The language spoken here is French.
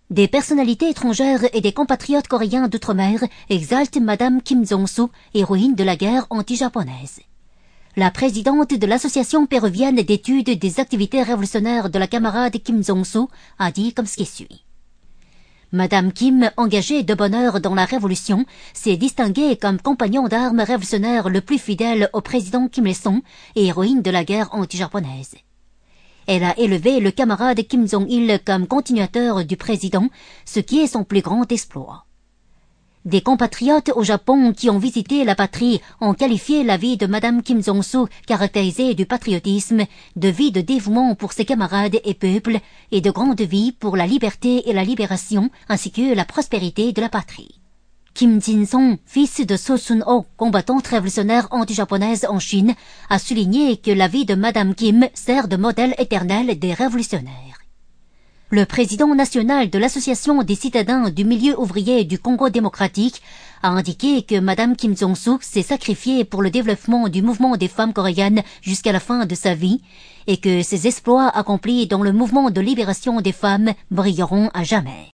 Des personnalités étrangères et des compatriotes coréens d'outre-mer exaltent Madame Kim Jong-soo, héroïne de la guerre anti-japonaise. La présidente de l'Association péruvienne d'études des activités révolutionnaires de la camarade Kim Jong-soo a dit comme ce qui suit. Madame Kim, engagée de bonne heure dans la révolution, s'est distinguée comme compagnon d'armes révolutionnaire le plus fidèle au président Kim Il-sung et héroïne de la guerre anti-japonaise. Elle a élevé le camarade Kim Jong-il comme continuateur du président, ce qui est son plus grand exploit. Des compatriotes au Japon qui ont visité la patrie ont qualifié la vie de Madame Kim Jong-soo caractérisée du patriotisme, de vie de dévouement pour ses camarades et peuples, et de grande vie pour la liberté et la libération, ainsi que la prospérité de la patrie. Kim Jin-sung, fils de So Sun-ho, combattante révolutionnaire anti-japonaise en Chine, a souligné que la vie de Madame Kim sert de modèle éternel des révolutionnaires. Le président national de l'Association des citadins du milieu ouvrier du Congo démocratique a indiqué que Madame Kim Jong-soo s'est sacrifiée pour le développement du mouvement des femmes coréennes jusqu'à la fin de sa vie et que ses exploits accomplis dans le mouvement de libération des femmes brilleront à jamais.